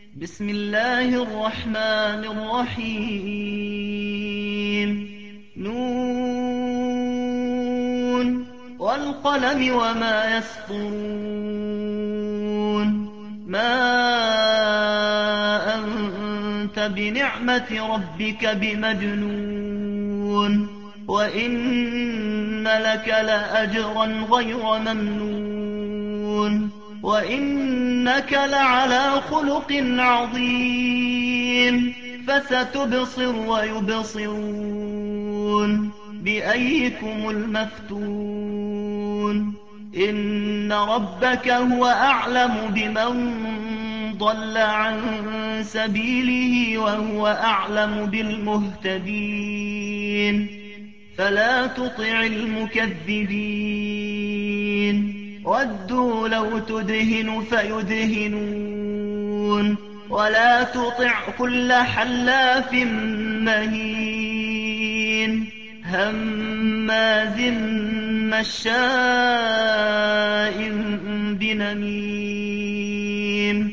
بسم الله الرحمن الرحيم. نون والقلم وما يسطرون. ما أنت بنعمة ربك بمجنون وإن لك لأجرا غير ممنون وإنك لعلى خلق عظيم. فستبصر ويبصرون بأيكم المفتون. إن ربك هو أعلم بمن ضل عن سبيله وهو أعلم بالمهتدين. فلا تطع المكذبين. ودوا لو تدهن فيدهنون ولا تطع كل حلاف مهين هماز مشاء بنميم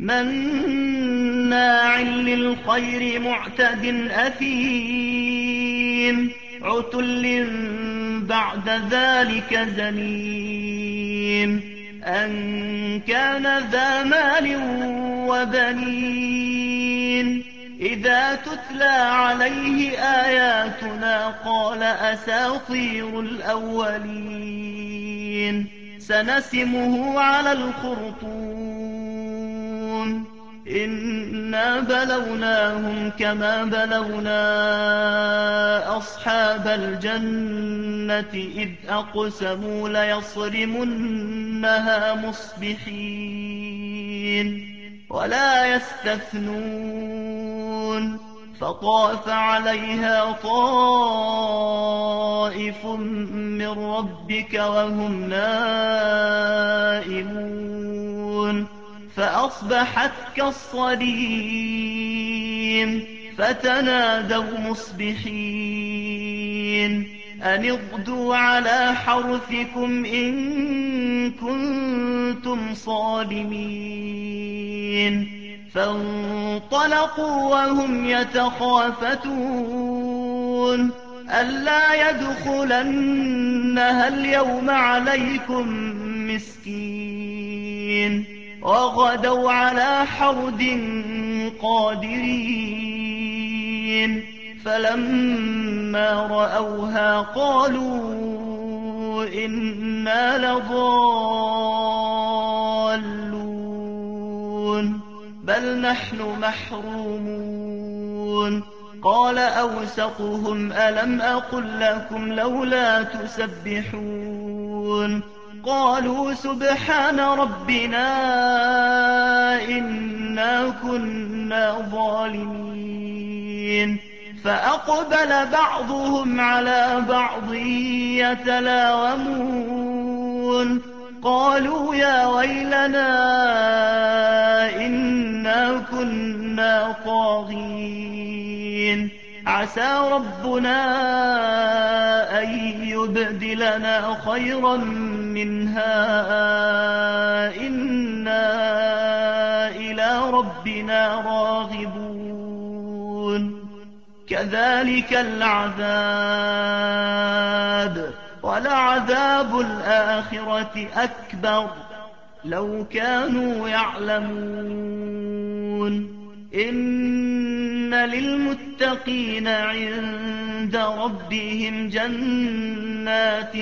مناع للخير معتد أثيم عتل بعد ذلك زنيم أن كان ذا مال وبنين إذا تتلى عليه آياتنا قال أساطير الأولين. سنسمه على الخرطوم. إنا بلوناهم كما بلونا أصحاب الجنة إذ أقسموا ليصرمنها مصبحين ولا يستثنون. فطاف عليها طائف من ربك وهم نائمون فأصبحت كالصريم. فتنادوا مصبحين أن اغدوا على حرثكم إن كنتم صارمين. فانطلقوا وهم يتخافتون ألا يدخلنها اليوم عليكم مسكين. وغدوا على حرد قادرين فلما رأوها قالوا إنا لضالون بل نحن محرومون. قال أوسطهم ألم أقل لكم لولا تسبحون قالوا سبحان ربنا إنا كنا ظالمين. فأقبل بعضهم على بعض يتلاومون قالوا يا ويلنا إنا كنا طاغين عسى ربنا أن يبدلنا خيرا منها إنا إلى ربنا راغبون. كذلك العذاب ولعذاب الآخرة أكبر لو كانوا يعلمون. إن للمتقين عند ربهم جنات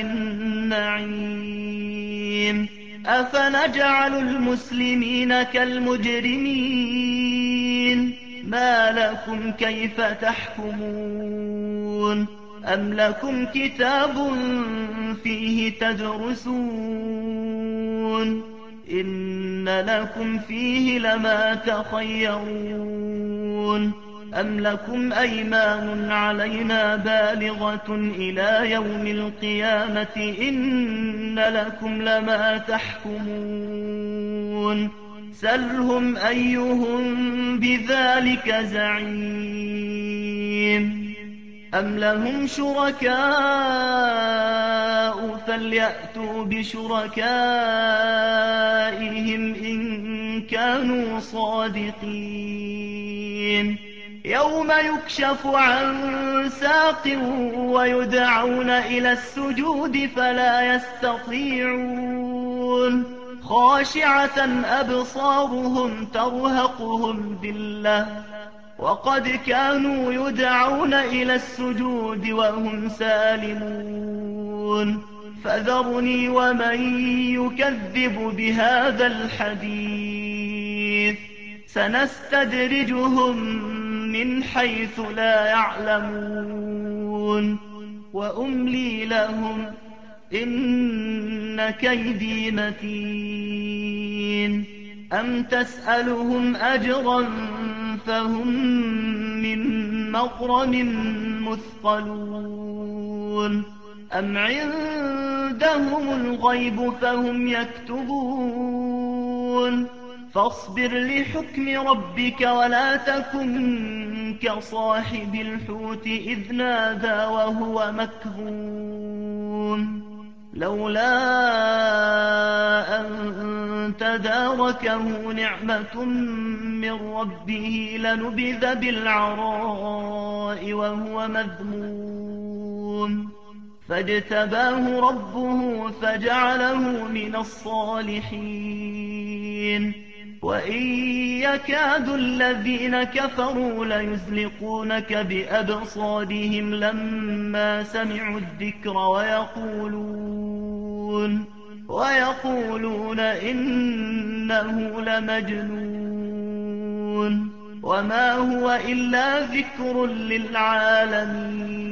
النعيم. أفنجعل المسلمين كالمجرمين ما لكم كيف تحكمون أم لكم كتاب فيه تدرسون إن لكم فيه لما تخيرون أم لكم أيمان علينا بالغة إلى يوم القيامة إن لكم لما تحكمون سلهم أيهم بذلك زعيم. أَمْ لَهُمْ شُرَكَاءُ فَلْيَأْتُوا بِشُرَكَائِهِمْ إِن كَانُوا صَادِقِينَ يَوْمَ يُكْشَفُ عَن سَاقٍ وَيُدْعَوْنَ إِلَى السُّجُودِ فَلَا يَسْتَطِيعُونَ خَاشِعَةً أَبْصَارُهُمْ تَرْهَقُهُمْ ذِلَّةٌ وَقَدْ كَانُوا يُدْعَوْنَ إِلَى السُّجُودِ وَهُمْ سَالِمُونَ فَذَرْنِي وَمَن يُكَذِّبُ بِهَٰذَا الْحَدِيثِ سَنَسْتَدْرِجُهُم مِّنْ حَيْثُ لَا يَعْلَمُونَ وَأُمْلِي لَهُمْ ۚ إِنَّ كَيْدِي مَتِينٌ أَمْ تَسْأَلُهُمْ أَجْرًا فَهُم مِّن مَّغْرَمٍ مُّثْقَلُونَ أَمْ عِندَهُمُ الْغَيْبُ فَهُمْ يَكْتُبُونَ فَاصْبِرْ لِحُكْمِ رَبِّكَ وَلَا تَكُن كَصَاحِبِ الْحُوتِ إِذْ نَادَىٰ وَهُوَ مَكْظُومٌ لَّوْلَا أَن تَدَارَكَهُ نِعْمَةٌ مِّن رَّبِّهِ لَنُبِذَ بِالْعَرَاءِ وَهُوَ مَذْمُومٌ فَاجْتَبَاهُ رَبُّهُ فَجَعَلَهُ مِنَ الصَّالِحِينَ وَإِن يَكَادُ الَّذِينَ كَفَرُوا لَيُزْلِقُونَكَ بِأَبْصَارِهِمْ لَمَّا سَمِعُوا الذِّكْرَ وَيَقُولُونَ إِنَّهُ لَمَجْنُونٌ وَمَا هُوَ إِلَّا ذِكْرٌ لِّلْعَالَمِينَ